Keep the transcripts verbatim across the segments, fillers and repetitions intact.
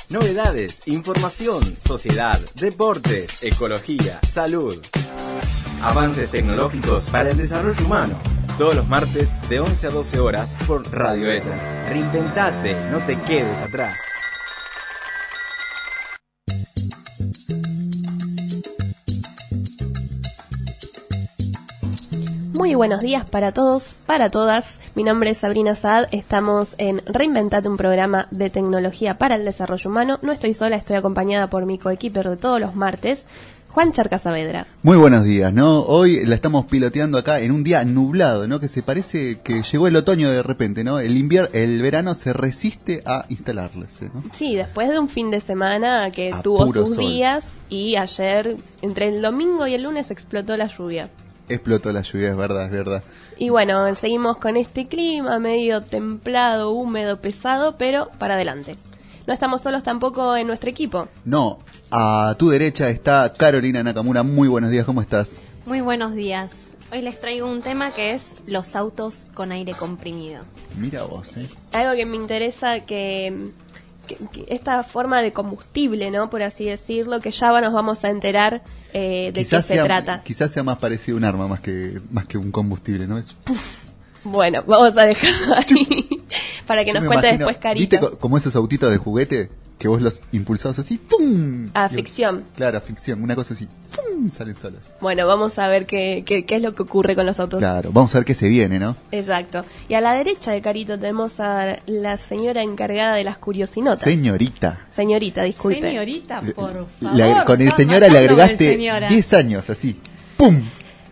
Novedades, información, sociedad, deportes, ecología, salud. Avances tecnológicos para el desarrollo humano. Todos los martes de once a doce horas por Radio ETA. Reinventate, no te quedes atrás. Muy buenos días para todos, para todas. Mi nombre es Sabrina Saad. Estamos en Reinventate, un programa de tecnología para el desarrollo humano. No estoy sola, estoy acompañada por mi coequiper de todos los martes, Juan Charca Saavedra. Muy buenos días, ¿no? Hoy la estamos piloteando acá en un día nublado, ¿no? Que se parece que llegó el otoño de repente, ¿no? El invierno, el verano se resiste a instalarse, ¿no? Sí, después de un fin de semana que A tuvo puro sus sol. días y ayer, entre el domingo y el lunes, explotó la lluvia. Explotó la lluvia, es verdad, es verdad. Y bueno, seguimos con este clima medio templado, húmedo, pesado, pero para adelante. No estamos solos tampoco en nuestro equipo. No, a tu derecha está Carolina Nakamura. Muy buenos días, ¿cómo estás? Muy buenos días. Hoy les traigo un tema que es los autos con aire comprimido. Mira vos, ¿eh? Algo que me interesa que, que, que esta forma de combustible, ¿no? Por así decirlo, que ya nos vamos a enterar eh, de Quizás qué se sea, trata. Quizás sea más parecido a un arma más que más que un combustible, ¿no? Es, ¡puf! Bueno, vamos a dejarlo ahí para que Yo nos me cuente imagino, después Carita. ¿viste co- como esos autitos de juguete que vos los impulsás así? ¡Pum! A Y- fricción. Claro, a fricción, una cosa así. ¡Pum! Salen solos. Bueno, vamos a ver qué, qué, qué es lo que ocurre con los autos. Claro, vamos a ver qué se viene, ¿no? Exacto. Y a la derecha de Carito tenemos a la señora encargada de las curiosinotas. Señorita. Señorita, disculpe. Señorita, Le- por le- favor. con el estás señora le matando con el agregaste señora. diez años, así. ¡Pum!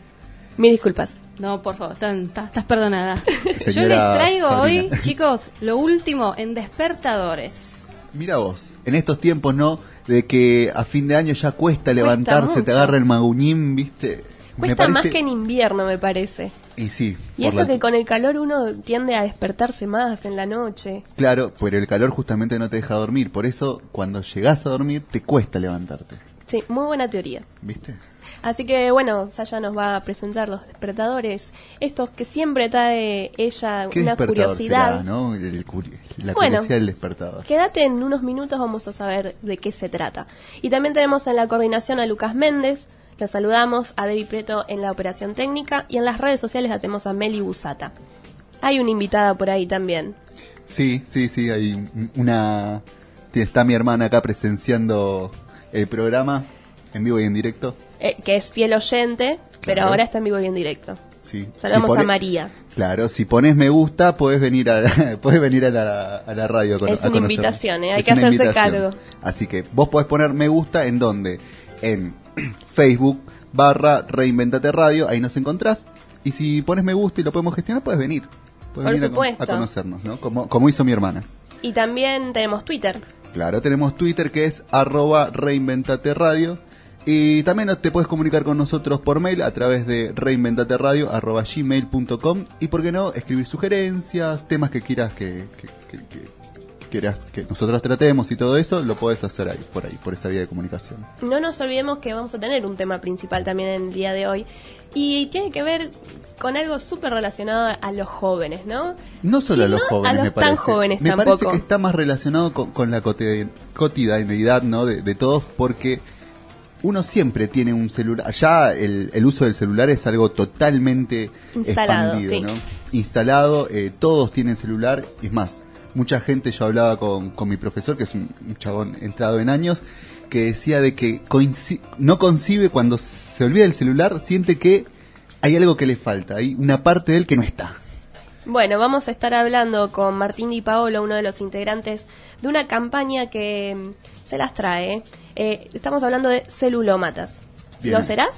Mis disculpas. No, por favor, tan- ta- estás perdonada. Yo Señora les traigo Sabrina. hoy, chicos, lo último en despertadores. Mira vos, en estos tiempos, ¿no? De que a fin de año ya cuesta levantarse, te mucho. agarra el maguñín, ¿viste? Cuesta más que en invierno, me parece. Y sí. Y por eso la- que con el calor uno tiende a despertarse más en la noche. Claro, pero el calor justamente no te deja dormir. Por eso, cuando llegás a dormir, te cuesta levantarte. Sí, muy buena teoría. ¿Viste? Así que bueno, Saya nos va a presentar los despertadores, estos que siempre trae ella ¿Qué una despertador curiosidad. será, no? El curi- la Bueno. curiosidad del despertador. Quédate en unos minutos, vamos a saber de qué se trata. Y también tenemos en la coordinación a Lucas Méndez, la saludamos, a Debbie Preto en la operación técnica y en las redes sociales la tenemos a Meli Busata. Hay una invitada por ahí también. Sí, sí, sí, hay un- una... Está mi hermana acá presenciando el programa en vivo y en directo. Eh, que es fiel oyente, pero Claro. ahora está en vivo y en directo. Sí. Saludamos Si pone- a María. Claro, si pones me gusta, podés venir a, podés venir a la, a la radio. a cono- Es a una conocernos. invitación, ¿eh? Hay Es que una hacerse invitación. cargo. Así que vos podés poner me gusta en donde, en Facebook barra Reinventate Radio, ahí nos encontrás. Y si pones me gusta y lo podemos gestionar, podés venir. Podés Por venir a con- supuesto. A, conocernos, ¿no? Como, como hizo mi hermana. Y también tenemos Twitter. Claro, tenemos Twitter que es arroba Reinventate Radio. Y también te puedes comunicar con nosotros por mail a través de reinventateradio arroba gmail punto com. Y por qué no, escribir sugerencias, temas que quieras que, que, que- que- que quieras que nosotros tratemos y todo eso, lo podés hacer ahí, por ahí, por esa vía de comunicación. No nos olvidemos que vamos a tener un tema principal también en el día de hoy. Y tiene que ver con algo súper relacionado a los jóvenes, ¿no? No solo Y a los no jóvenes, a los me parece. tan jóvenes me tampoco. parece que está más relacionado con, con la cotidi- cotidianidad, ¿no? de, de todos, porque uno siempre tiene un celular. Ya el, el uso del celular es algo totalmente Instalado, expandido, sí. ¿no? Instalado, eh, todos tienen celular. Es más, mucha gente, yo hablaba con, con mi profesor, que es un, un chabón entrado en años, que decía de que coinci- no concibe cuando se olvida el celular, siente que hay algo que le falta, hay una parte de él que no está. Bueno, vamos a estar hablando con Martín Di Paolo, uno de los integrantes de una campaña que mm, se las trae. Eh, estamos hablando de celulómatas. Bien. ¿Lo serás?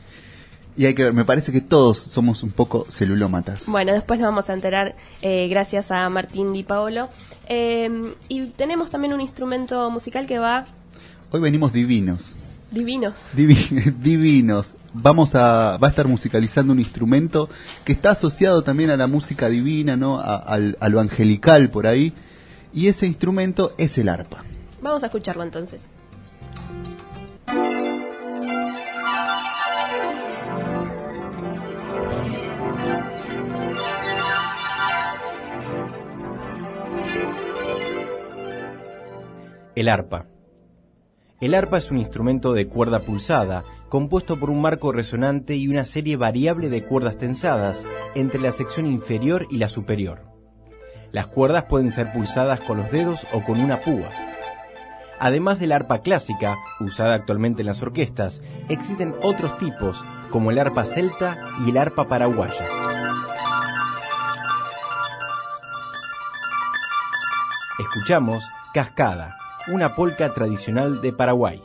Y hay que ver, me parece que todos somos un poco celulómatas. Bueno, después nos vamos a enterar eh, gracias a Martín Di Paolo. Eh, y tenemos también un instrumento musical que va Hoy venimos divinos. divino. Divi- divinos. Vamos a, va a estar musicalizando un instrumento que está asociado también a la música divina, ¿no? A, al- a lo angelical por ahí. Y ese instrumento es el arpa. Vamos a escucharlo entonces. El arpa. El arpa es un instrumento de cuerda pulsada, compuesto por un marco resonante y una serie variable de cuerdas tensadas entre la sección inferior y la superior. Las cuerdas pueden ser pulsadas con los dedos o con una púa. Además de la arpa clásica, usada actualmente en las orquestas, existen otros tipos, como el arpa celta y el arpa paraguaya. Escuchamos Cascada, una polca tradicional de Paraguay.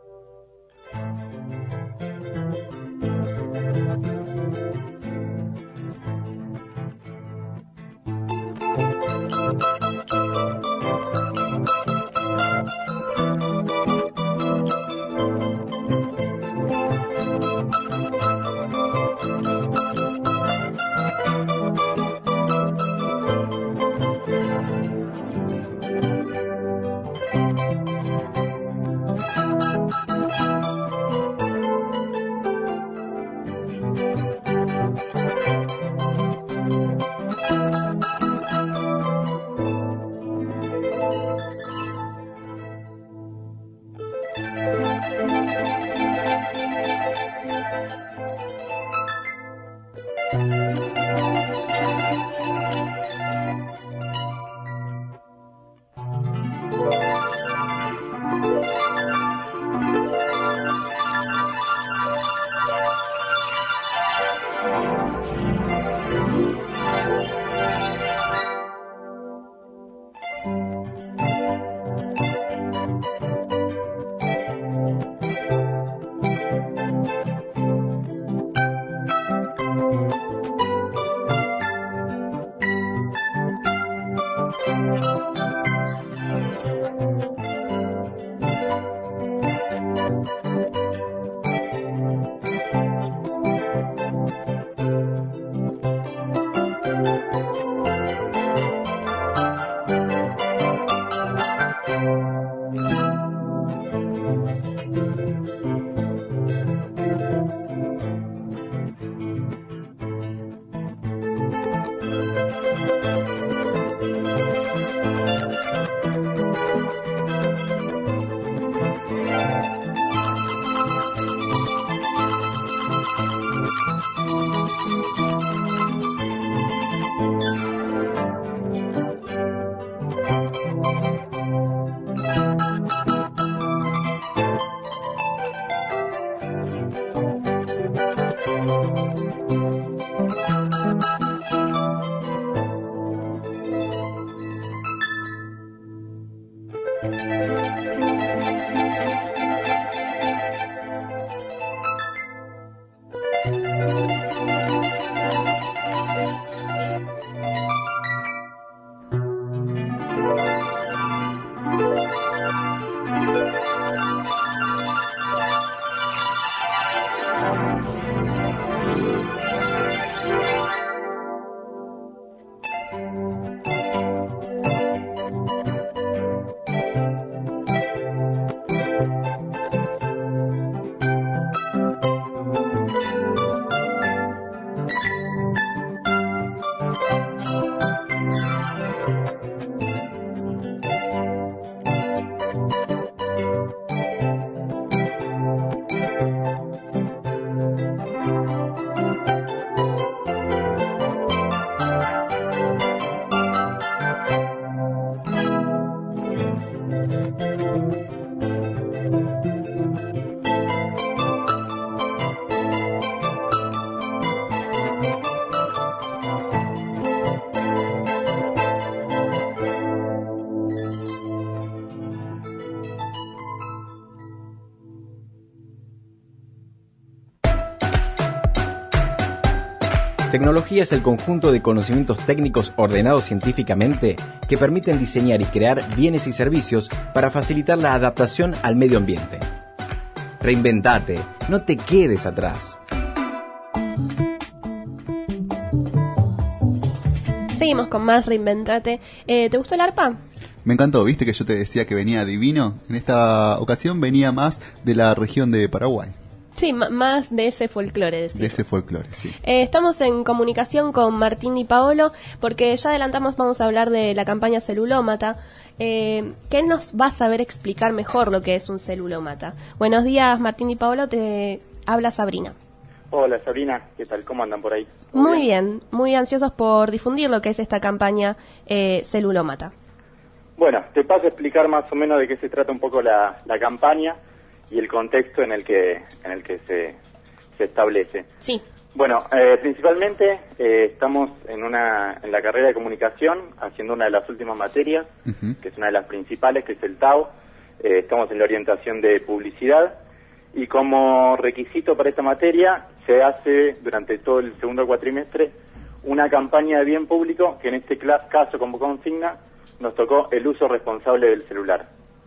Tecnología es el conjunto de conocimientos técnicos ordenados científicamente que permiten diseñar y crear bienes y servicios para facilitar la adaptación al medio ambiente. Reinventate, no te quedes atrás. Seguimos con más Reinventate. Eh, ¿Te gustó el arpa? Me encantó, viste que yo te decía que venía divino. En esta ocasión venía más de la región de Paraguay. Sí, m- más de ese folclore, decimos. De ese folclore, sí. Eh, estamos en comunicación con Martín Di Paolo porque ya adelantamos, vamos a hablar de la campaña Celulómata. Eh, ¿Qué nos va a saber explicar mejor lo que es un celulómata? Buenos días, Martín Di Paolo, te habla Sabrina. Hola Sabrina, ¿qué tal? ¿Cómo andan por ahí? Muy bien? bien, muy ansiosos por difundir lo que es esta campaña eh, Celulómata. Bueno, te paso a explicar más o menos de qué se trata un poco la, la campaña y el contexto en el que en el que se, se establece. Sí. Bueno, eh, principalmente eh, estamos en una en la carrera de comunicación haciendo una de las últimas materias, uh-huh. que es una de las principales, que es el T A O. Eh, estamos en la orientación de publicidad y como requisito para esta materia se hace durante todo el segundo cuatrimestre una campaña de bien público que en este caso como consigna nos tocó el uso responsable del celular.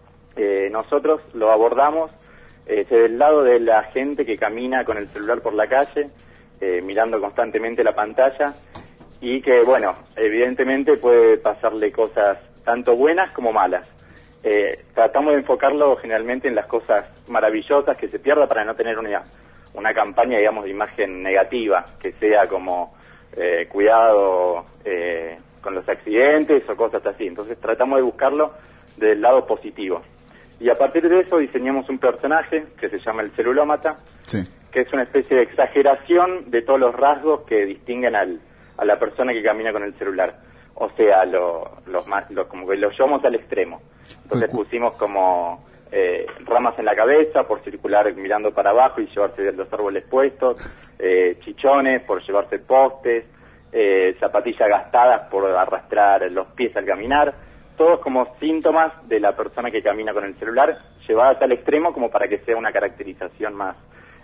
Eh, nosotros lo abordamos eh, desde el lado de la gente que camina con el celular por la calle, eh, mirando constantemente la pantalla y que, bueno, evidentemente puede pasarle cosas tanto buenas como malas. Eh, tratamos de enfocarlo generalmente en las cosas maravillosas que se pierda para no tener una, una campaña, digamos, de imagen negativa, que sea como eh, cuidado eh, con los accidentes o cosas así. Entonces tratamos de buscarlo del lado positivo. Y a partir de eso diseñamos un personaje que se llama el celulómata, sí. que es una especie de exageración de todos los rasgos que distinguen al, a la persona que camina con el celular. O sea, lo, los más, lo, como que lo llevamos al extremo. Entonces pusimos como eh, ramas en la cabeza por circular mirando para abajo y llevarse los árboles puestos, eh, chichones por llevarse postes, eh, zapatillas gastadas por arrastrar los pies al caminar, todos como síntomas de la persona que camina con el celular, llevadas al extremo como para que sea una caracterización más,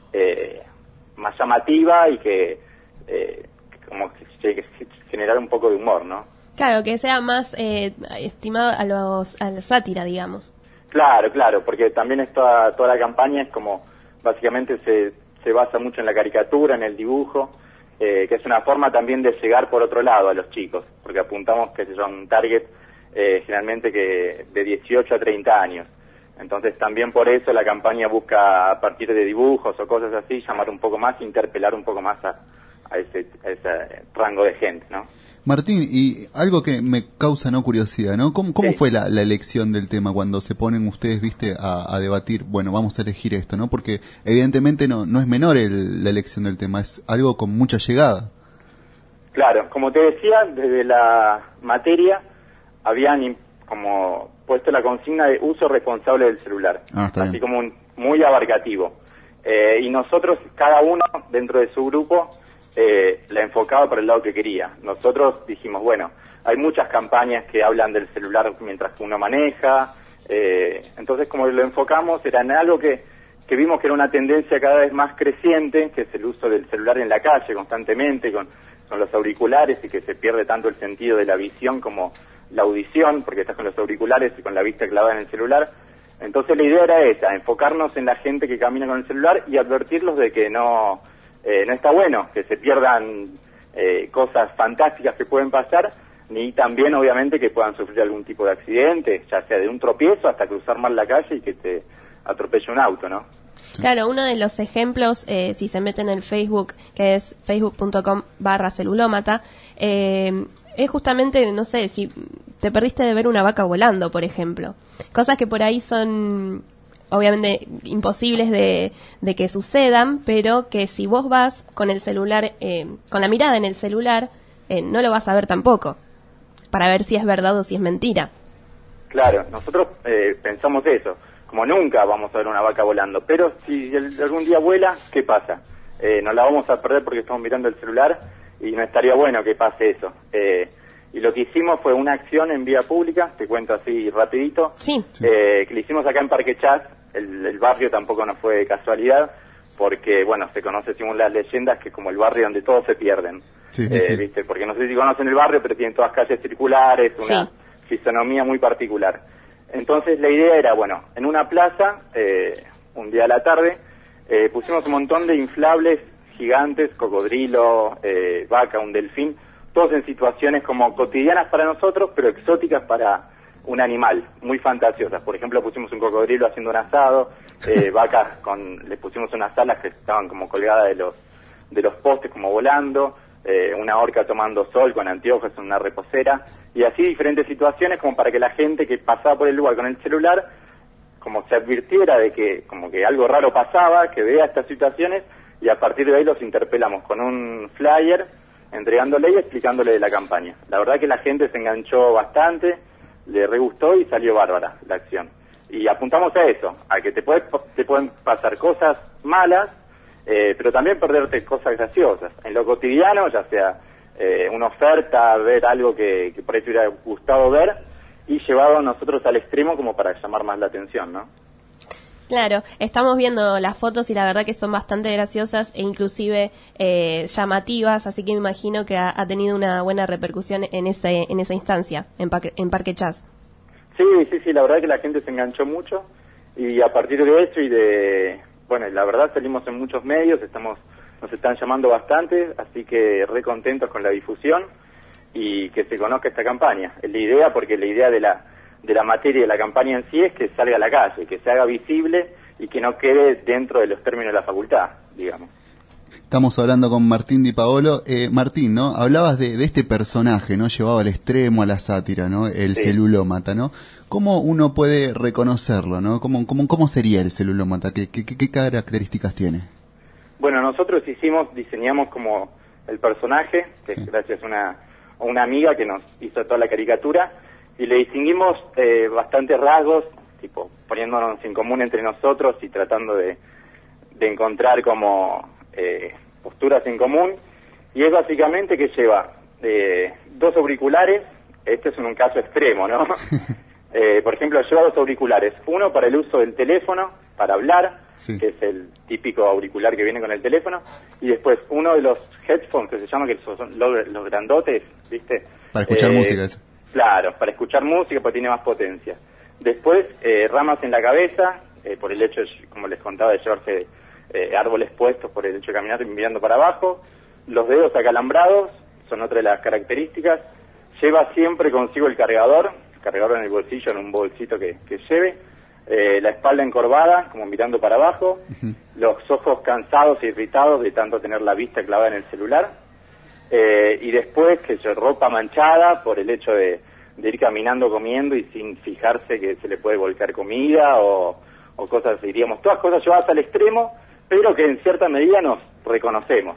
eh, más llamativa y que eh, como que, que generar un poco de humor, ¿no? Claro, que sea más eh, estimado a los a la sátira, digamos. Claro, claro, porque también esta, toda la campaña es como, básicamente se, se basa mucho en la caricatura, en el dibujo, eh, que es una forma también de llegar por otro lado a los chicos, porque apuntamos que son un target eh, generalmente que de dieciocho a treinta años. Entonces también por eso la campaña busca, a partir de dibujos o cosas así, llamar un poco más, interpelar un poco más a, a, ese, a ese rango de gente, ¿no? Martín, y algo que me causa no curiosidad, ¿no? ¿Cómo, cómo sí. fue la, la elección del tema cuando se ponen ustedes, viste, a, a debatir, bueno, vamos a elegir esto, ¿no? Porque evidentemente no no es menor el, la elección del tema, es algo con mucha llegada. Claro, como te decía, desde la materia habían como puesto la consigna de uso responsable del celular, ah, así bien. como un muy abarcativo. Eh, y nosotros, cada uno dentro de su grupo, Eh, la enfocaba por el lado que quería. Nosotros dijimos, bueno, hay muchas campañas que hablan del celular mientras uno maneja, eh, entonces como lo enfocamos era en algo que, que vimos que era una tendencia cada vez más creciente, que es el uso del celular en la calle constantemente, con, con los auriculares, y que se pierde tanto el sentido de la visión como la audición, porque estás con los auriculares y con la vista clavada en el celular. Entonces la idea era esa, enfocarnos en la gente que camina con el celular y advertirlos de que no... Eh, no está bueno que se pierdan eh, cosas fantásticas que pueden pasar, ni también obviamente que puedan sufrir algún tipo de accidente, ya sea de un tropiezo hasta cruzar mal la calle y que te atropelle un auto, ¿no? Claro, uno de los ejemplos, eh, si se meten en el Facebook, que es facebook.com barra celulómata, eh, es justamente, no sé, si te perdiste de ver una vaca volando, por ejemplo. Cosas que por ahí son... obviamente imposibles de, de que sucedan, pero que si vos vas con el celular, eh, con la mirada en el celular, eh, no lo vas a ver tampoco, para ver si es verdad o si es mentira. Claro, nosotros eh, pensamos eso, como nunca vamos a ver una vaca volando, pero si el, algún día vuela, ¿qué pasa? Eh, nos la vamos a perder porque estamos mirando el celular y no estaría bueno que pase eso. Eh, Y lo que hicimos fue una acción en vía pública, te cuento así rapidito, sí. eh, que le hicimos acá en Parque Chas. El, el barrio tampoco nos fue de casualidad, porque, bueno, se conoce según las leyendas que como el barrio donde todos se pierden, sí, eh, sí. ¿viste? Porque no sé si conocen el barrio, pero tienen todas calles circulares, una sí. fisonomía muy particular. Entonces la idea era, bueno, en una plaza, eh, un día a la tarde, eh, pusimos un montón de inflables gigantes, cocodrilo, eh, vaca, un delfín, todos en situaciones como cotidianas para nosotros, pero exóticas para un animal, muy fantasiosas. Por ejemplo, pusimos un cocodrilo haciendo un asado, eh, vacas con, le pusimos unas alas que estaban como colgadas de los, de los postes como volando, eh, una orca tomando sol con anteojos en una reposera, y así diferentes situaciones como para que la gente que pasaba por el lugar con el celular, como se advirtiera de que como que algo raro pasaba, que vea estas situaciones, y a partir de ahí los interpelamos con un flyer, entregándole y explicándole de la campaña. La verdad que la gente se enganchó bastante, le re gustó y salió bárbara la acción. Y apuntamos a eso, a que te, puede, te pueden pasar cosas malas, eh, pero también perderte cosas graciosas. En lo cotidiano, ya sea eh, una oferta, ver algo que, que por ahí te hubiera gustado ver, y llevado nosotros al extremo como para llamar más la atención, ¿no? Claro, estamos viendo las fotos y la verdad que son bastante graciosas e inclusive eh, llamativas, así que me imagino que ha, ha tenido una buena repercusión en ese en esa instancia, en, Parque, en Parque Chas. Sí, sí, sí, la verdad que la gente se enganchó mucho y a partir de eso y de, bueno, la verdad salimos en muchos medios, estamos nos están llamando bastante, así que re contentos con la difusión y que se conozca esta campaña. Es la idea, porque la idea de la de la materia de la campaña en sí es que salga a la calle, que se haga visible y que no quede dentro de los términos de la facultad, digamos. Estamos hablando con Martín Di Paolo. Eh, Martín, ¿no? Hablabas de, de este personaje, ¿no? Llevado al extremo, a la sátira, ¿no? El sí. celulómata, ¿no? ¿Cómo uno puede reconocerlo, ¿no? ¿Cómo, cómo, cómo sería el celulómata? ¿Qué, qué, qué características tiene? Bueno, nosotros hicimos, diseñamos como el personaje, que sí. es gracias a una, a una amiga que nos hizo toda la caricatura, y le distinguimos eh, bastantes rasgos, tipo poniéndonos en común entre nosotros y tratando de, de encontrar como eh, posturas en común, y es básicamente que lleva eh, dos auriculares, este es en un caso extremo, ¿no? eh, por ejemplo, lleva dos auriculares, uno para el uso del teléfono, para hablar, sí. que es el típico auricular que viene con el teléfono, y después uno de los headphones que se llama, que son los, los grandotes, ¿viste? Para escuchar eh, música, eso. Claro, para escuchar música porque tiene más potencia. Después, eh, ramas en la cabeza, eh, por el hecho, de, como les contaba, de llevarse eh, árboles puestos por el hecho de caminar mirando para abajo. Los dedos acalambrados son otra de las características. Lleva siempre consigo el cargador, el cargador en el bolsillo, en un bolsito que, que lleve. Eh, la espalda encorvada, como mirando para abajo. Uh-huh. Los ojos cansados e irritados de tanto tener la vista clavada en el celular. Eh, y después que yo ropa manchada por el hecho de, de ir caminando comiendo y sin fijarse que se le puede volcar comida o, o cosas, diríamos, todas cosas llevadas al extremo, pero que en cierta medida nos reconocemos.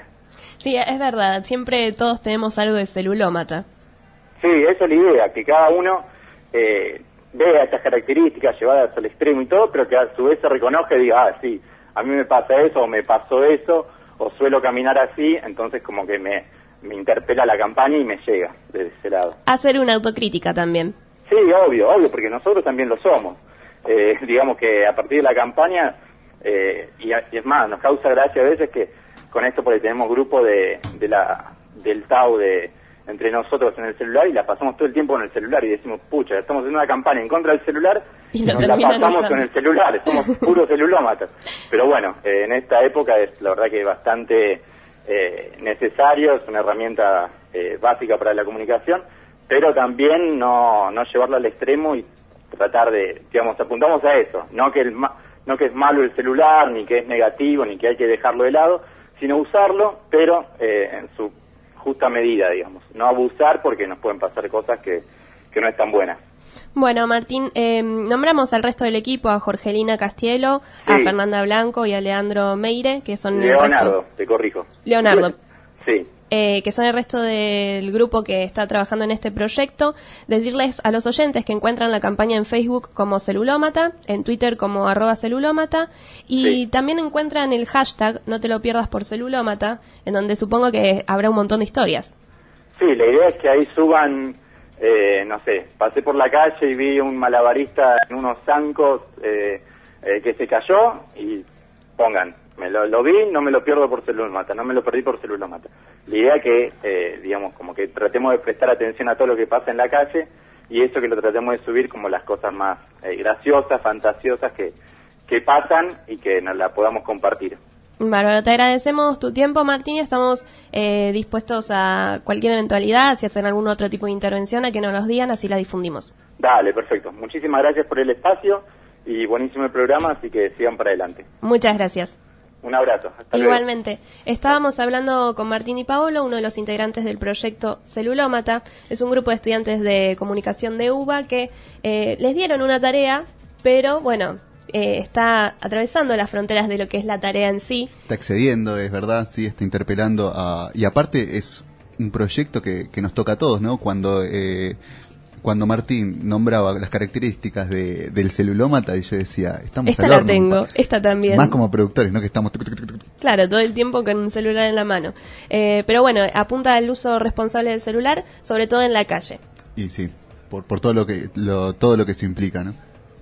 Sí, es verdad, siempre todos tenemos algo de celulómata. Sí, esa es la idea, que cada uno eh, vea estas características llevadas al extremo y todo, pero que a su vez se reconozca y diga, ah, sí, a mí me pasa eso o me pasó eso, o suelo caminar así, entonces como que me, me interpela la campaña y me llega desde ese lado. Hacer una autocrítica también. Sí, obvio, obvio, porque nosotros también lo somos. Eh, digamos que a partir de la campaña, eh, y, y es más, nos causa gracia a veces que con esto porque tenemos grupo de, de la del T A U de, entre nosotros en el celular y la pasamos todo el tiempo con el celular y decimos, pucha, estamos haciendo una campaña en contra del celular y, y la pasamos usando. Con el celular, somos puros celulómatas. Pero bueno, eh, en esta época es la verdad que es bastante eh, necesario, es una herramienta eh, básica para la comunicación, pero también no, no llevarlo al extremo y tratar de, digamos, apuntamos a eso, no que, el, no que es malo el celular, ni que es negativo, ni que hay que dejarlo de lado, sino usarlo, pero eh, en su justa medida, digamos, no abusar porque nos pueden pasar cosas que, que no están buenas. Bueno, Martín, eh, nombramos al resto del equipo, a Jorgelina Castielo, sí. a Fernanda Blanco y a Leandro Meire, que son Leonardo, el resto... te corrijo. Leonardo. Sí. Eh, que son el resto del grupo que está trabajando en este proyecto. Decirles a los oyentes que encuentran la campaña en Facebook como Celulómata, en Twitter como arroba celulómata, y sí. también encuentran el hashtag No te lo pierdas por celulómata, en donde supongo que habrá un montón de historias. Sí, la idea es que ahí suban, eh, no sé, pasé por la calle y vi un malabarista en unos zancos eh, eh, que se cayó y pongan, me lo, lo vi, no me lo pierdo por celulómata, no me lo perdí por celulómata. La idea es que, eh, digamos, como que tratemos de prestar atención a todo lo que pasa en la calle y eso que lo tratemos de subir como las cosas más eh, graciosas, fantasiosas que, que pasan y que nos la podamos compartir. Bárbaro, te agradecemos tu tiempo, Martín, estamos eh, dispuestos a cualquier eventualidad, si hacen algún otro tipo de intervención, a que nos los digan, así la difundimos. Dale, perfecto. Muchísimas gracias por el espacio y buenísimo el programa, así que sigan para adelante. Muchas gracias. Un abrazo. Hasta Igualmente. luego. Estábamos hablando con Martín y Paolo, uno de los integrantes del proyecto Celulómata. Es un grupo de estudiantes de comunicación de U B A que eh, les dieron una tarea, pero bueno, eh, está atravesando las fronteras de lo que es la tarea en sí. Está excediendo, es verdad, sí, está interpelando a... Y aparte es un proyecto que, que nos toca a todos, ¿no? Cuando... Eh, Cuando Martín nombraba las características de, del celulómata, y yo decía, estamos Esta al la horno, tengo, esta también. Más como productores, ¿no? Que estamos... Claro, todo el tiempo con un celular en la mano. Eh, pero bueno, apunta al uso responsable del celular, sobre todo en la calle. Y sí, por, por todo lo que lo, todo lo que se implica, ¿no?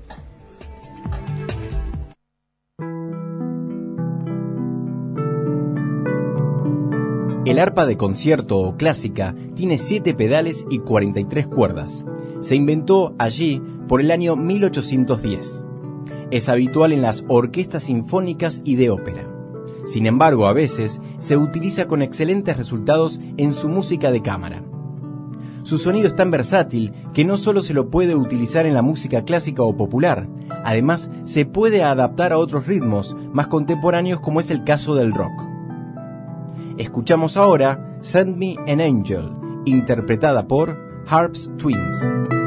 El arpa de concierto o clásica tiene siete pedales y cuarenta y tres cuerdas. Se inventó allí por el año mil ochocientos diez. Es habitual en las orquestas sinfónicas y de ópera. Sin embargo, a veces se utiliza con excelentes resultados en su música de cámara. Su sonido es tan versátil que no solo se lo puede utilizar en la música clásica o popular, además se puede adaptar a otros ritmos más contemporáneos, como es el caso del rock. Escuchamos ahora Send Me an Angel, interpretada por Harps Twins.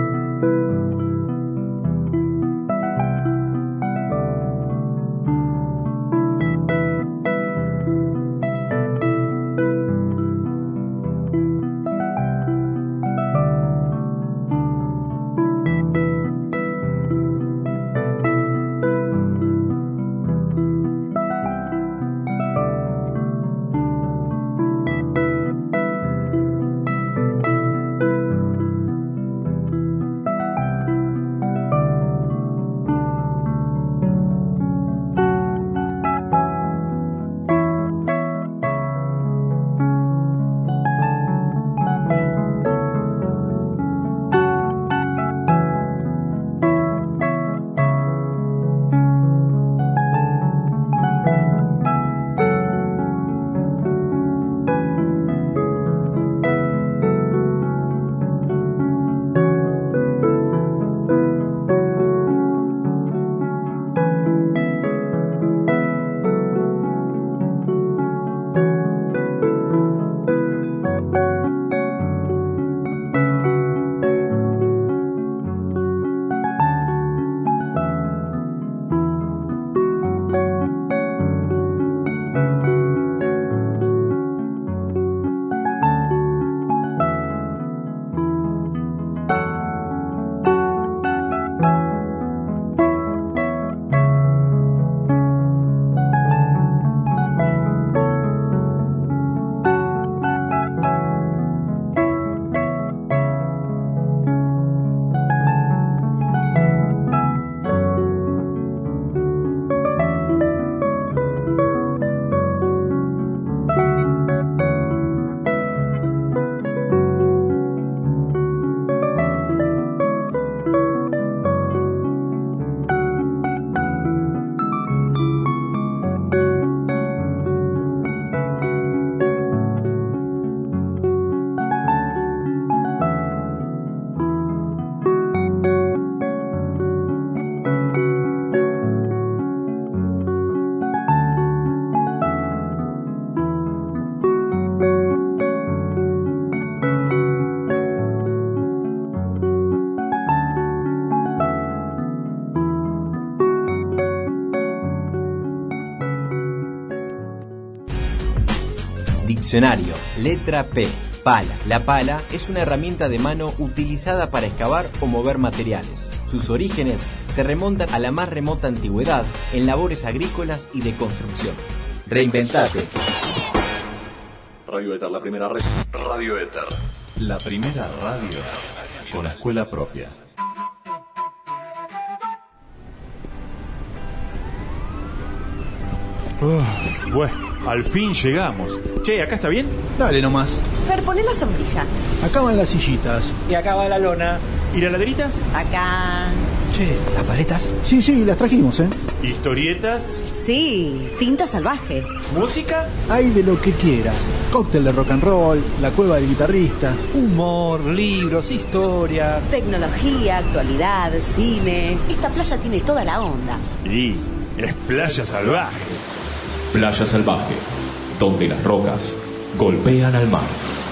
Diccionario, letra P, pala. La pala es una herramienta de mano utilizada para excavar o mover materiales. Sus orígenes se remontan a la más remota antigüedad en labores agrícolas y de construcción. Reinventate. Radio Éter, la primera red. Radio Éter, la primera radio con escuela propia. Uh, bueno, al fin llegamos. Che, ¿acá está bien? Dale nomás. Fer, poné la sombrilla. Acá van las sillitas. Y acá va la lona. ¿Y la laderita? Acá. Che, ¿las paletas? Sí, sí, las trajimos, ¿eh? ¿Historietas? Sí, tinta salvaje. ¿Música? Hay de lo que quieras. Cóctel de rock and roll, la cueva del guitarrista, humor, libros, historias. Tecnología, actualidad, cine. Esta playa tiene toda la onda. Sí, es Playa Salvaje. Playa Salvaje, donde las rocas golpean al mar.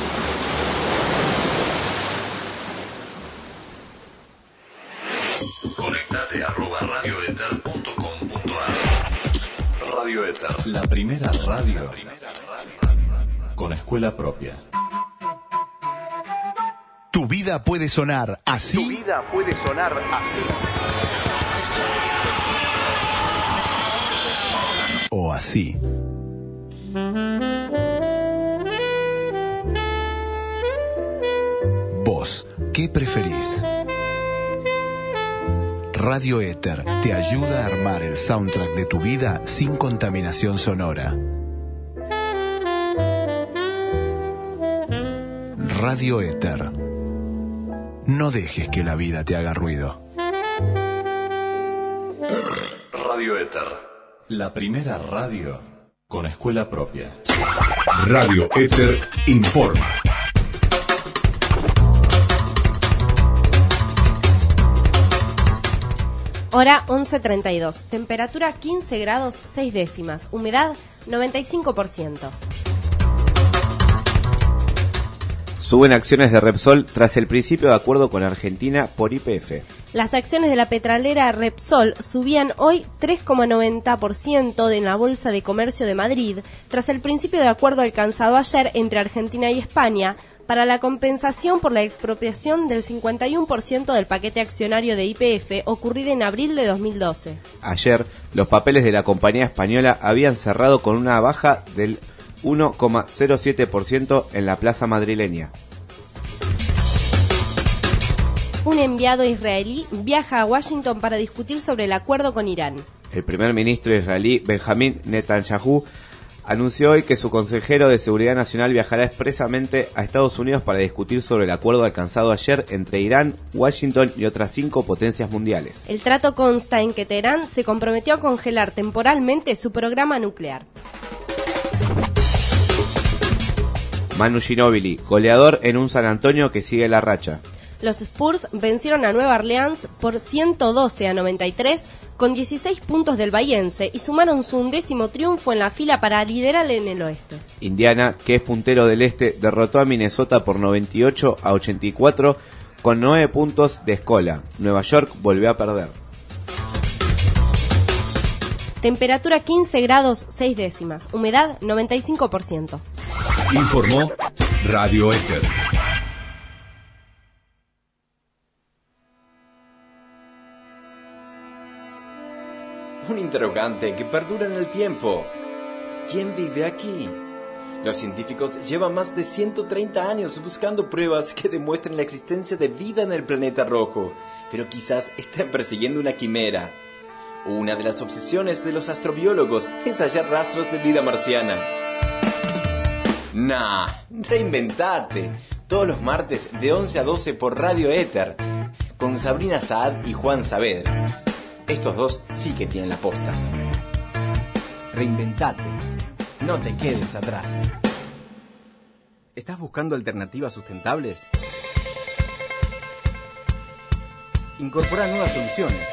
Conectate a arroba radioether punto com punto ar. Radio Ether, la primera radio con escuela propia. Tu vida puede sonar así. Tu vida puede sonar así. O así. Vos, ¿qué preferís? Radio Ether te ayuda a armar el soundtrack de tu vida sin contaminación sonora. Radio Ether. No dejes que la vida te haga ruido. Radio Ether, la primera radio con escuela propia. Radio Ether informa. Hora once treinta y dos. Temperatura quince grados seis décimas. Humedad noventa y cinco por ciento. Suben acciones de Repsol tras el principio de acuerdo con Argentina por Y P F. Las acciones de la petrolera Repsol subían hoy tres coma noventa por ciento en la Bolsa de Comercio de Madrid tras el principio de acuerdo alcanzado ayer entre Argentina y España para la compensación por la expropiación del cincuenta y uno por ciento del paquete accionario de Y P F ocurrido en abril de dos mil doce. Ayer, los papeles de la compañía española habían cerrado con una baja del uno coma cero siete por ciento en la plaza madrileña. Un enviado israelí viaja a Washington para discutir sobre el acuerdo con Irán. El primer ministro israelí Benjamín Netanyahu anunció hoy que su consejero de Seguridad Nacional viajará expresamente a Estados Unidos para discutir sobre el acuerdo alcanzado ayer entre Irán, Washington y otras cinco potencias mundiales. El trato consta en que Teherán se comprometió a congelar temporalmente su programa nuclear. Manu Ginóbili, goleador en un San Antonio que sigue la racha. Los Spurs vencieron a Nueva Orleans por ciento doce a noventa y tres con dieciséis puntos del bahiense y sumaron su undécimo triunfo en la fila para liderar en el oeste. Indiana, que es puntero del este, derrotó a Minnesota por noventa y ocho a ochenta y cuatro con nueve puntos de escola. Nueva York volvió a perder. Temperatura quince grados seis décimas. Humedad noventa y cinco por ciento. Informó Radio Ether. Un interrogante que perdura en el tiempo. ¿Quién vive aquí? Los científicos llevan más de ciento treinta años buscando pruebas que demuestren la existencia de vida en el planeta rojo, pero quizás estén persiguiendo una quimera. Una de las obsesiones de los astrobiólogos es hallar rastros de vida marciana. Nah, reinventate. Todos los martes de once a doce por Radio Ether, con Sabrina Saad y Juan Saavedra. Estos dos sí que tienen la posta. Reinventate. No te quedes atrás. ¿Estás buscando alternativas sustentables? Incorpora nuevas soluciones.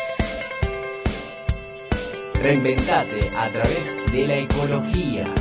Reinventate a través de la ecología.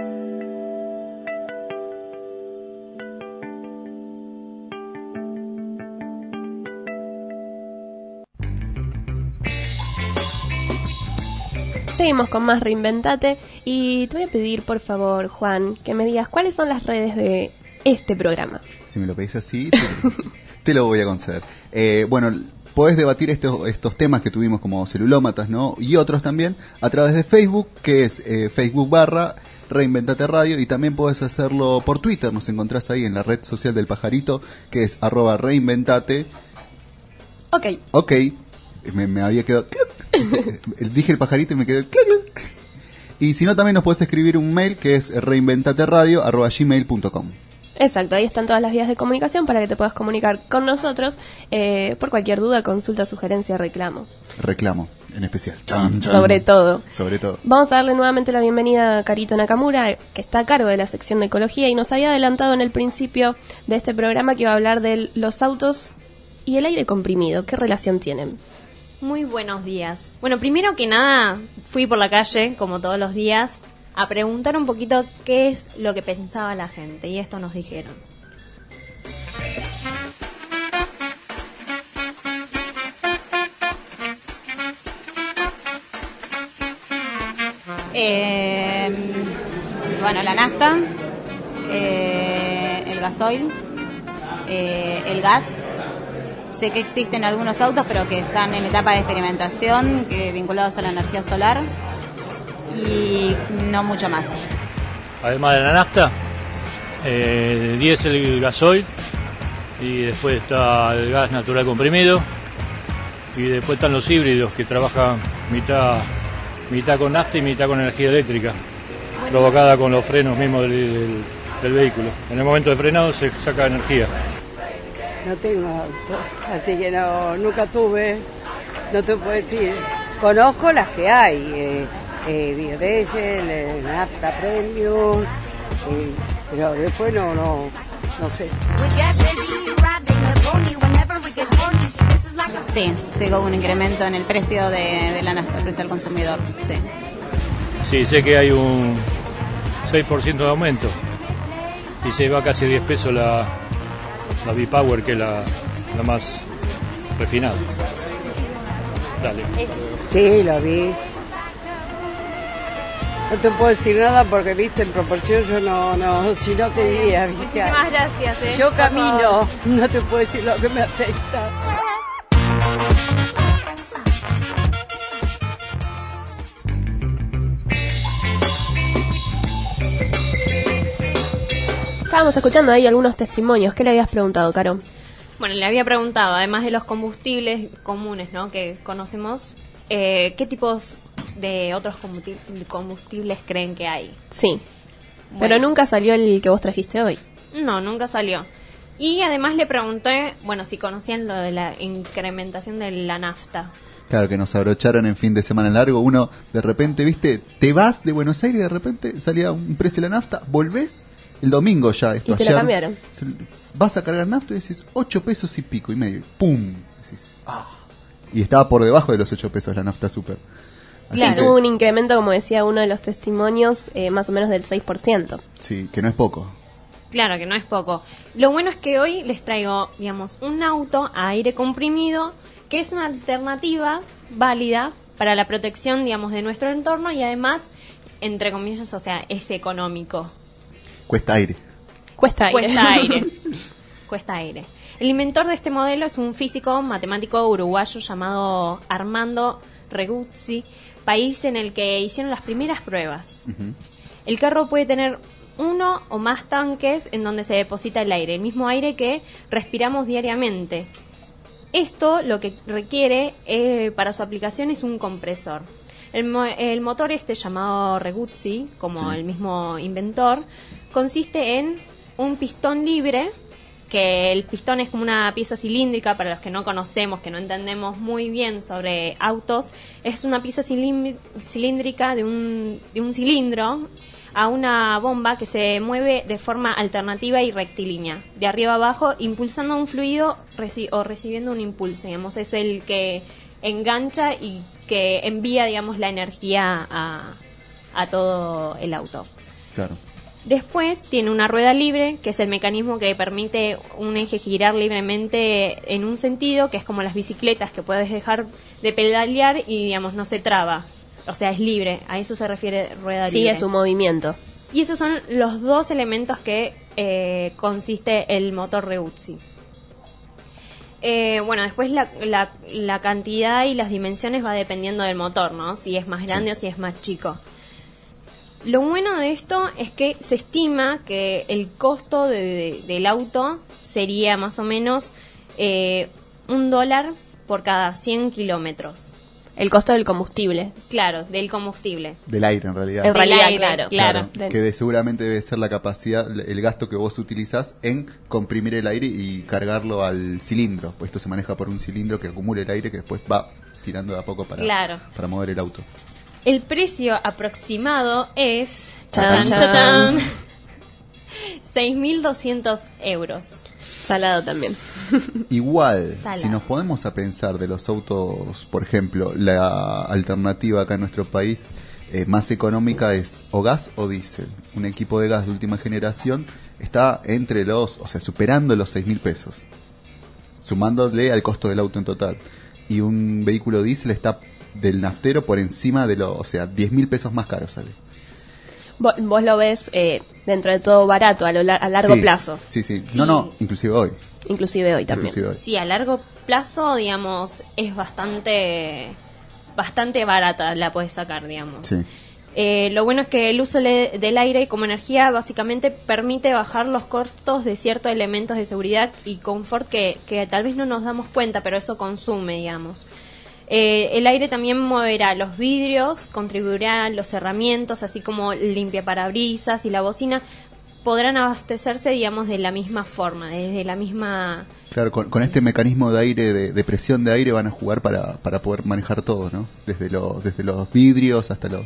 Seguimos con más Reinventate y te voy a pedir, por favor, Juan, que me digas cuáles son las redes de este programa. Si me lo pedís así, te, te lo voy a conceder. Eh, bueno, podés debatir estos, estos temas que tuvimos como celulómatas, ¿no? Y otros también a través de Facebook, que es eh, Facebook barra Reinventate Radio, y también podés hacerlo por Twitter. Nos encontrás ahí en la red social del pajarito, que es arroba Reinventate. Ok. Ok. Me, me había quedado... Dije el pajarito y me quedé... Y si no, también nos puedes escribir un mail que es reinventateradio arroba gmail punto com. Exacto, ahí están todas las vías de comunicación para que te puedas comunicar con nosotros eh, por cualquier duda, consulta, sugerencia, reclamo. Reclamo, en especial. Chan, chan. Sobre todo. Sobre todo. Vamos a darle nuevamente la bienvenida a Carito Nakamura, que está a cargo de la sección de ecología y nos había adelantado en el principio de este programa que iba a hablar de los autos y el aire comprimido. ¿Qué relación tienen? Muy buenos días. Bueno, primero que nada, fui por la calle, como todos los días, a preguntar un poquito qué es lo que pensaba la gente, y esto nos dijeron. Eh, bueno, la nafta, eh, el gasoil, eh, el gas. Sé que existen algunos autos, pero que están en etapa de experimentación, que vinculados a la energía solar. Y no mucho más. Además de la nafta, eh, diésel y gasoil, y después está el gas natural comprimido, y después están los híbridos que trabajan mitad, mitad con nafta y mitad con energía eléctrica, bueno, provocada con los frenos mismos del, del, del vehículo. En el momento de frenado se saca energía. No tengo auto, así que no, nunca tuve, no te puedo decir. Conozco las que hay. Eh, Eh, biodiesel, eh, nafta premium, eh, pero después no, no, no sé. Sí, sigo un incremento en el precio de, de la nafta, el precio al consumidor, sí. Sí, sé que hay un seis por ciento de aumento y se va casi diez pesos la, la B-Power, que es la, la más refinada. Dale. Sí, lo vi. No te puedo decir nada porque, viste, en proporción yo no, no, si no te diría, viste. Muchísimas gracias, eh. Yo camino, no te puedo decir lo que me afecta. Estábamos escuchando ahí algunos testimonios. ¿Qué le habías preguntado, Caro? Bueno, le había preguntado, además de los combustibles comunes, ¿no?, que conocemos, eh, ¿qué tipos de otros combustibles creen que hay? Sí, bueno, pero nunca salió el que vos trajiste hoy. No, nunca salió. Y además le pregunté, bueno, si conocían lo de la incrementación de la nafta. Claro, que nos abrocharon en fin de semana largo. Uno, de repente, viste, te vas de Buenos Aires y de repente salía un precio de la nafta, volvés el domingo ya. Esto y te ayer, la cambiaron. Vas a cargar nafta y decís ocho pesos y pico y medio. ¡Pum! Decís, ah. Y estaba por debajo de los ocho pesos la nafta super. Claro, tuvo un incremento, como decía uno de los testimonios, eh, más o menos del seis por ciento. Sí, que no es poco. Claro, que no es poco. Lo bueno es que hoy les traigo, digamos, un auto a aire comprimido, que es una alternativa válida para la protección, digamos, de nuestro entorno y además, entre comillas, o sea, es económico. Cuesta aire. Cuesta aire. Cuesta aire. Cuesta aire. El inventor de este modelo es un físico matemático uruguayo llamado Armando Reguzzi, país en el que hicieron las primeras pruebas. Uh-huh. El carro puede tener uno o más tanques en donde se deposita el aire, el mismo aire que respiramos diariamente. Esto lo que requiere eh, para su aplicación es un compresor. El, mo- el motor este llamado Reguzzi, como sí. el mismo inventor, consiste en un pistón libre, que el pistón es como una pieza cilíndrica, para los que no conocemos, que no entendemos muy bien sobre autos, es una pieza cilínd- cilíndrica de un, de un cilindro a una bomba que se mueve de forma alternativa y rectilínea, de arriba a abajo, impulsando un fluido reci- o recibiendo un impulso, digamos, es el que engancha y que envía, digamos, la energía a, a todo el auto. Claro. Después tiene una rueda libre, que es el mecanismo que permite un eje girar libremente en un sentido, que es como las bicicletas, que puedes dejar de pedalear y, digamos, no se traba. O sea, es libre. A eso se refiere rueda Sigue libre. Sigue su movimiento. Y esos son los dos elementos que eh, consiste el motor Reguzzi. Eh, bueno, después la, la, la cantidad y las dimensiones va dependiendo del motor, ¿no? Si es más grande sí. o si es más chico. Lo bueno de esto es que se estima que el costo de, de, del auto sería más o menos eh, un dólar por cada cien kilómetros. El costo del combustible. Claro, del combustible. Del aire, en realidad. En realidad, aire, claro. claro. Claro, que de- seguramente debe ser la capacidad, el gasto que vos utilizás en comprimir el aire y cargarlo al cilindro. Pues esto se maneja por un cilindro que acumula el aire que después va tirando de a poco para, Claro. para mover el auto. El precio aproximado es... Chan, Chan, chan. chan, seis mil doscientos euros. Salado también. Igual, Salado. si nos ponemos a pensar de los autos, por ejemplo, la alternativa acá en nuestro país eh, más económica es o gas o diésel. Un equipo de gas de última generación está entre los, o sea, superando los seis mil pesos, sumándole al costo del auto en total. Y un vehículo diésel está del naftero por encima de lo, o sea, diez mil pesos más caro sale. Vos, vos lo ves eh, dentro de todo barato, a, lo lar- a largo Sí, plazo. Sí, sí, Sí. No, no, inclusive hoy. Inclusive hoy también. Inclusive hoy. Sí, a largo plazo, digamos, es bastante bastante barata, la puedes sacar, digamos. Sí. Eh, lo bueno es que el uso le- del aire como energía básicamente permite bajar los costos de ciertos elementos de seguridad y confort que, que tal vez no nos damos cuenta, pero eso consume, digamos. Eh, el aire también moverá los vidrios, contribuirá a los cerramientos, así como limpia parabrisas y la bocina podrán abastecerse, digamos, de la misma forma, desde la misma... Claro, con, con este mecanismo de aire, de, de presión de aire, van a jugar para, para poder manejar todo, ¿no? Desde, lo, desde los vidrios hasta los...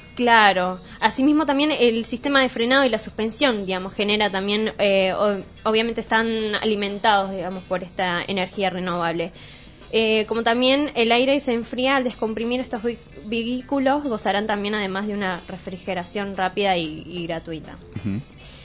Claro, asimismo también el sistema de frenado y la suspensión, digamos, genera también, eh, o- obviamente están alimentados, digamos, por esta energía renovable. Eh, como también el aire se enfría al descomprimir estos vi- vehículos, gozarán también además de una refrigeración rápida y, y gratuita. Ujú.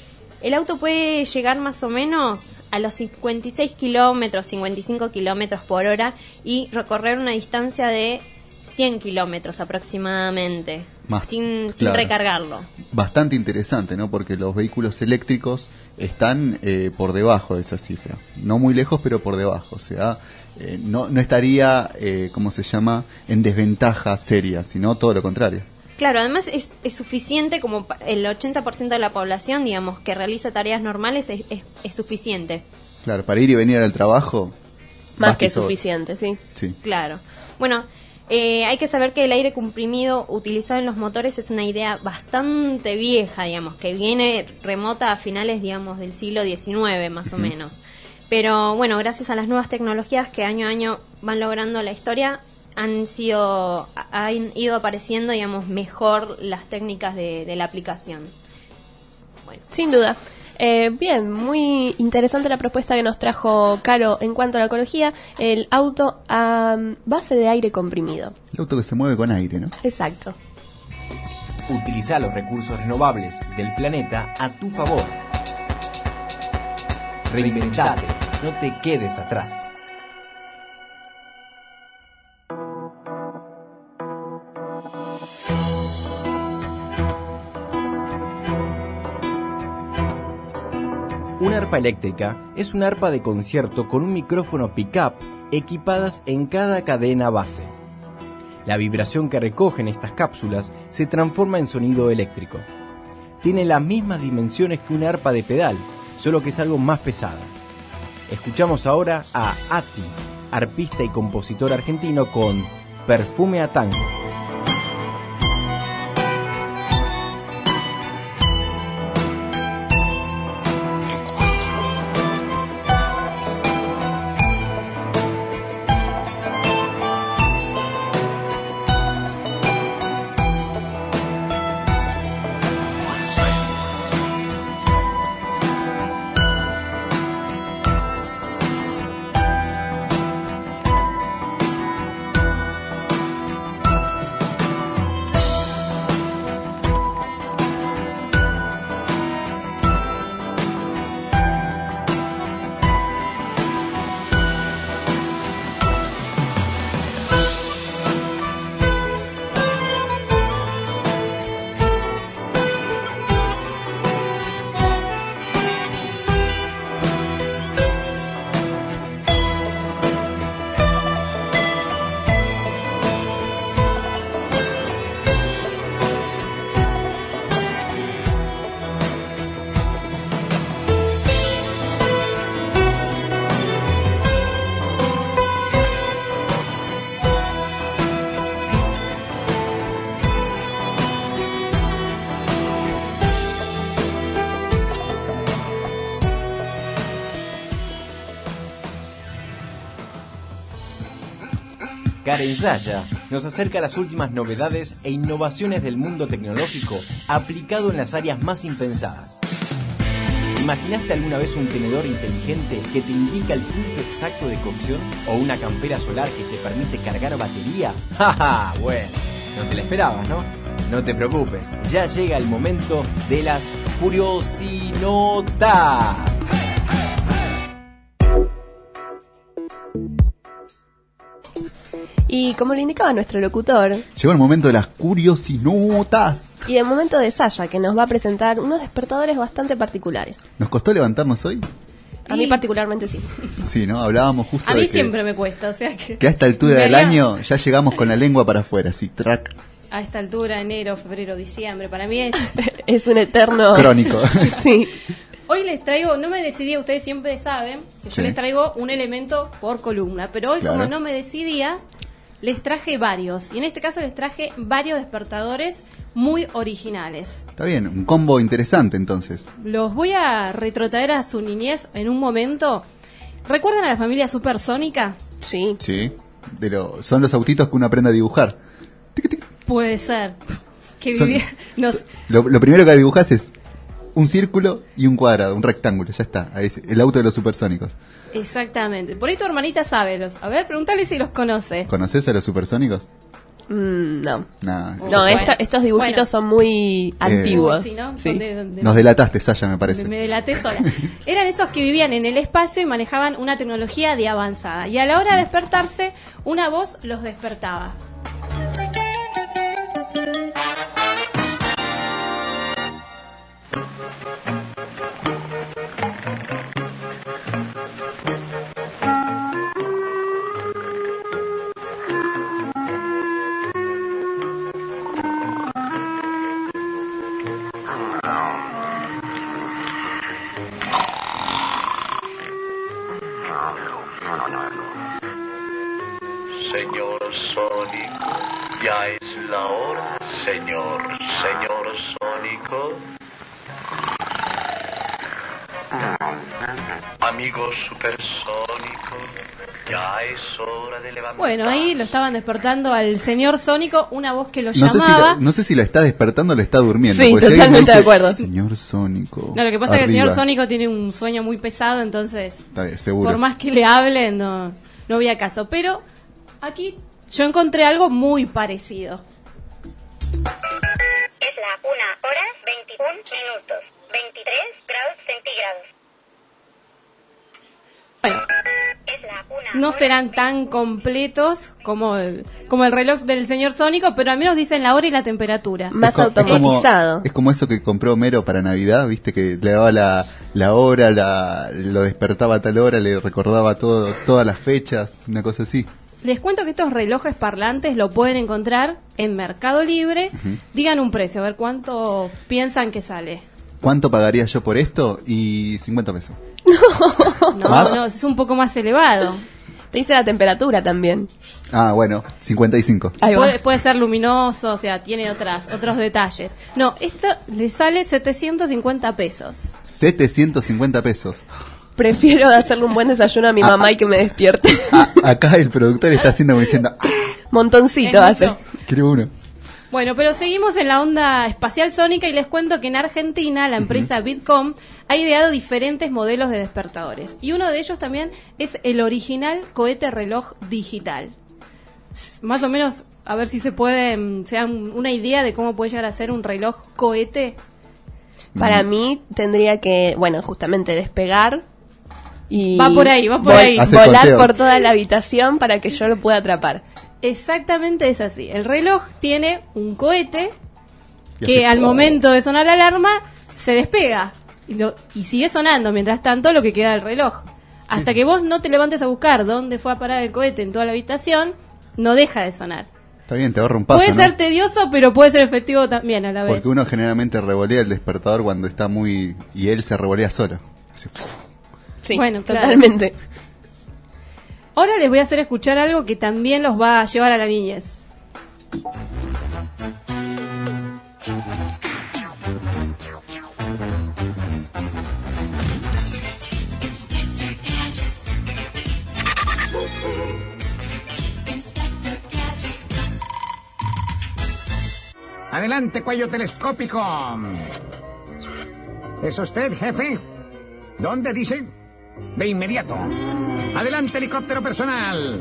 El auto puede llegar más o menos a los cincuenta y seis kilómetros, cincuenta y cinco kilómetros por hora y recorrer una distancia de cien kilómetros aproximadamente, Más, sin, sin claro. recargarlo. Bastante interesante, ¿no? Porque los vehículos eléctricos están eh, por debajo de esa cifra. No muy lejos, pero por debajo. O sea, eh, no, no estaría, eh, ¿cómo se llama?, en desventaja seria, sino todo lo contrario. Claro, además es, es suficiente como pa- el ochenta por ciento de la población, digamos, que realiza tareas normales es, es, es suficiente. Claro, para ir y venir al trabajo... Más que sobra. suficiente, sí. Sí. Claro. Bueno, eh, hay que saber que el aire comprimido utilizado en los motores es una idea bastante vieja, digamos, que viene remota a finales, digamos, del siglo diecinueve, más o Ujú. menos. Pero bueno, gracias a las nuevas tecnologías que año a año van logrando la historia, han sido, han ido apareciendo, digamos, mejor las técnicas de, de la aplicación. Sin duda. Eh, bien, muy interesante la propuesta que nos trajo Caro en cuanto a la ecología. El auto a mm, base de aire comprimido. El auto que se mueve con aire, ¿no? Exacto. Utiliza los recursos renovables del planeta a tu favor. Reinventate, no te quedes atrás. Una arpa eléctrica es una arpa de concierto con un micrófono pick-up equipadas en cada cadena base. La vibración que recogen estas cápsulas se transforma en sonido eléctrico. Tiene las mismas dimensiones que una arpa de pedal, solo que es algo más pesada. Escuchamos ahora a Ati, arpista y compositor argentino con Perfume a Tango. Trabajar en Saya nos acerca a las últimas novedades e innovaciones del mundo tecnológico aplicado en las áreas más impensadas. ¿Imaginaste alguna vez un tenedor inteligente que te indica el punto exacto de cocción? ¿O una campera solar que te permite cargar batería? ¡Ja, bueno! No te la esperabas, ¿no? No te preocupes, ya llega el momento de las Curiosinotas. Y como le indicaba nuestro locutor, llegó el momento de las Curiosinotas. Y el momento de Saya, que nos va a presentar unos despertadores bastante particulares. ¿Nos costó levantarnos hoy? A mí particularmente sí. Sí, ¿no? Hablábamos justo A mí de que, siempre me cuesta, o sea que... que a esta altura del Venía- año ya llegamos con la lengua para afuera, así, track, A esta altura, enero, febrero, diciembre, para mí es... Es un eterno... crónico. Sí. Hoy les traigo, no me decidí, ustedes siempre saben que yo Sí. les traigo un elemento por columna, pero hoy Claro. como no me decidía, les traje varios. Y en este caso les traje varios despertadores muy originales. Está bien, un combo interesante entonces. Los voy a retrotraer a su niñez en un momento. ¿Recuerdan a la familia Supersónica? Sí. Sí, de lo, son los autitos que uno aprende a dibujar. Puede ser. Que Son- vivía... nos- Lo, lo primero que dibujas es un círculo y un cuadrado, un rectángulo, ya está. Ahí es el auto de los supersónicos. Exactamente. Por ahí tu hermanita sabe los. A ver, pregúntale si los conoce. ¿Conoces a los supersónicos? Mm, no. Nah, No, Bueno. esta- estos dibujitos Bueno. son muy antiguos. Sí, ¿no? Sí. Son de- de- nos delataste, Saya, me parece. Me, me delaté sola. Eran esos que vivían en el espacio y manejaban una tecnología de avanzada. Y a la hora de despertarse, una voz los despertaba. Señor Sónico, ya es la hora, señor, señor Sónico. Amigos supersónicos, ya es hora de levantar. Bueno, ahí lo estaban despertando al señor Sónico, una voz que lo No sé, si llamaba. lo, no sé si lo está despertando o lo está durmiendo. Sí, porque si alguien totalmente me de dice, acuerdo. Señor Sónico. No, lo que pasa es que el señor arriba". Sónico tiene un sueño muy pesado, entonces Está bien, seguro. por más que le hablen, no, no había caso. Pero aquí yo encontré algo muy parecido. Es la una hora veintiún minutos, veintitrés grados centígrados. Bueno, no serán tan completos como el, como el reloj del señor Sónico, pero al menos dicen la hora y la temperatura. Más Es co- es como- automatizado. Es como eso que compró Homero para Navidad, viste, que le daba la, la hora, la, lo despertaba a tal hora, le recordaba todo, todas las fechas, una cosa así. Les cuento que estos relojes parlantes lo pueden encontrar en Mercado Libre. Ujú. Digan un precio, a ver cuánto piensan que sale. ¿Cuánto pagaría yo por esto? Y cincuenta pesos. No, ¿Más? no, es un poco más elevado. Te dice la temperatura también. Ah, bueno, cincuenta y cinco. Ahí va. Puede, puede ser luminoso, o sea, tiene otras, otros detalles. No, esto le sale setecientos cincuenta pesos. setecientos cincuenta pesos. Prefiero hacerle un buen desayuno a mi mamá y que me despierte. Ah, acá el productor está haciendo como diciendo, "Ah, Montoncito Es hace. mucho. quiero uno". Bueno, pero seguimos en la onda espacial sónica y les cuento que en Argentina la empresa Bitkom ha ideado diferentes modelos de despertadores. Y uno de ellos también es el original cohete reloj digital. S- Más o menos, a ver si se puede, mm, se dan una idea de cómo puede llegar a ser un reloj cohete. Para mí tendría que, bueno, justamente despegar y Va por ahí, va por vol- ahí. Hace volar conteo. por toda la habitación para que yo lo pueda atrapar. Exactamente es así. El reloj tiene un cohete Y que hace al ¡oh! momento de sonar la alarma se despega y, lo- y sigue sonando mientras tanto lo que queda del reloj. Hasta que vos no te levantes a buscar dónde fue a parar el cohete en toda la habitación, no deja de sonar. Está bien, te ahorra un paso, puede ¿no? ser tedioso, pero puede ser efectivo también a la vez. Porque uno generalmente revolea el despertador cuando está muy... y él se revolea solo. Así, Sí, Bueno, claro. totalmente. Ahora les voy a hacer escuchar algo que también los va a llevar a la niñez. Adelante, cuello telescópico. ¿Es usted, jefe? ¿Dónde dice? De inmediato. Adelante, helicóptero personal.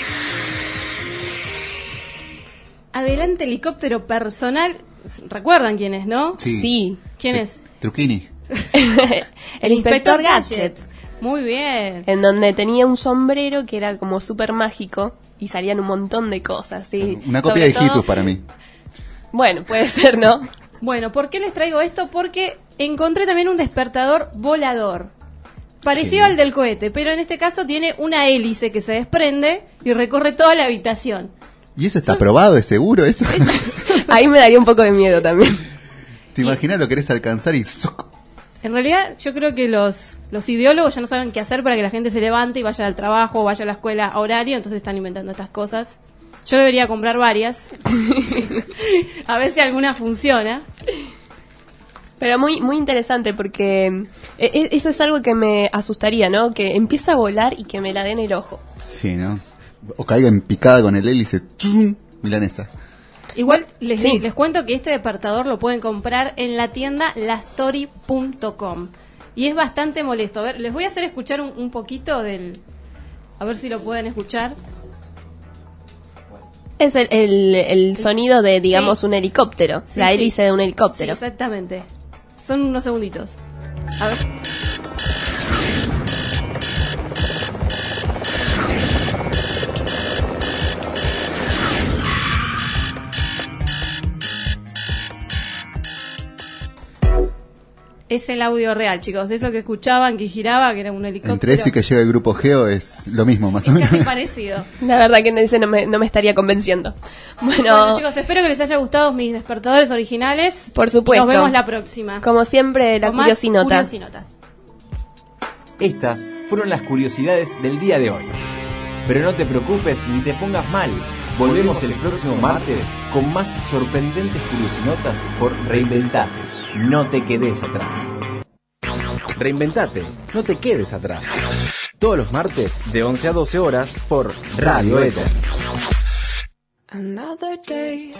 Adelante, helicóptero personal. ¿Recuerdan quién es, no? Sí. Sí. ¿Quién Eh, es? Truquini. El inspector Gadget. Muy bien. En donde tenía un sombrero que era como súper mágico y salían un montón de cosas, ¿sí? Una copia Sobre de todo- Hitus para mí. Bueno, puede ser, ¿no? Bueno, ¿por qué les traigo esto? Porque encontré también un despertador volador. Parecido Sí. al del cohete, pero en este caso tiene una hélice que se desprende y recorre toda la habitación. ¿Y eso está probado? ¿Es seguro eso? Ahí me daría un poco de miedo también. ¿Te imaginas lo querés alcanzar y... ¡zuc! En realidad, yo creo que los, los ideólogos ya no saben qué hacer para que la gente se levante y vaya al trabajo o vaya a la escuela a horario, entonces están inventando estas cosas. Yo debería comprar varias. A ver si alguna funciona. Pero muy muy interesante porque eh, eh, eso es algo que me asustaría, ¿no? Que empieza a volar y que me la den el ojo. Sí, ¿no? O caiga en picada con el hélice. ¡Chum! Milanesa. Igual les, Sí. les cuento que este despertador lo pueden comprar en la tienda lastory punto com. Y es bastante molesto. A ver, les voy a hacer escuchar un, un poquito del... A ver si lo pueden escuchar. Es el, el, el sonido de, digamos, Sí. un helicóptero. Sí, la sí. hélice de un Sí, helicóptero. exactamente. Son unos segunditos. A ver. Es el audio real, chicos. Eso que escuchaban, que giraba, que era un helicóptero. Entre eso y que llega el grupo Geo es lo mismo, más o Es menos. casi parecido. La verdad que no, ese no me, no me estaría convenciendo. Bueno, Bueno, chicos, espero que les haya gustado mis despertadores originales. por supuesto. Nos vemos la próxima. Como siempre, la Con más curiosinota. Curiosinotas. Estas fueron las curiosidades del día de hoy. Pero no te preocupes ni te pongas mal. Volvemos el próximo martes con más sorprendentes curiosinotas por Reinventate. No te quedes atrás. Reinventate, no te quedes atrás. Todos los martes de once a doce horas por Radio Éter. Another day.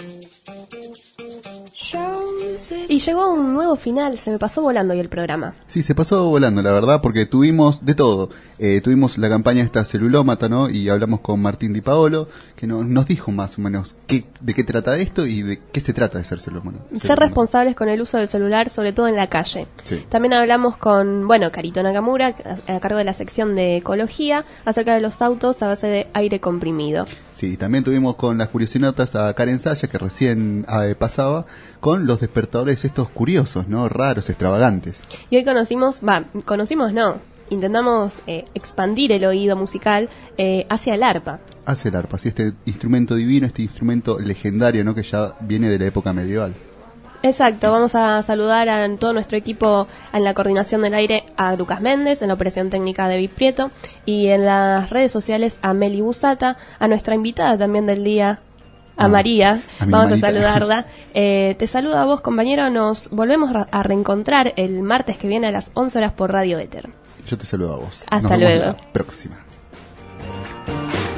Y llegó un nuevo final, se me pasó volando hoy el programa. Sí, se pasó volando, la verdad, porque tuvimos de todo. Eh, tuvimos la campaña esta Celulómata, ¿no? Y hablamos con Martín Di Paolo, que no- nos dijo más o menos qué, de qué trata esto y de qué se trata de ser celulómata. Ser responsables con el uso del celular, sobre todo en la calle. Sí. También hablamos con, bueno, Carito Nakamura, a, a cargo de la sección de ecología, acerca de los autos a base de aire comprimido. Sí, también tuvimos con las curiosinotas a Karen Saya, que recién eh, pasaba, con los despertadores estos curiosos, ¿no? Raros, extravagantes. Y hoy conocimos, va, conocimos no, intentamos eh, expandir el oído musical eh, hacia el arpa. Hace el arpa, sí, este instrumento divino, este instrumento legendario, ¿no? Que ya viene de la época medieval. Exacto, vamos a saludar a todo nuestro equipo en la coordinación del aire, a Lucas Méndez, en la operación técnica de David Prieto, y en las redes sociales a Meli Busata, a nuestra invitada también del día, a Ah, María, a mi vamos hermanita. a saludarla. Eh, te saludo a vos, compañero, nos volvemos ra- a reencontrar el martes que viene a las once horas por Radio Éter. Yo te saludo a vos. Hasta Nos vemos luego. la próxima.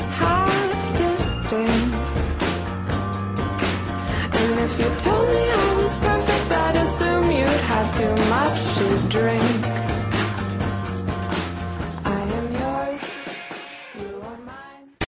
And if you told me I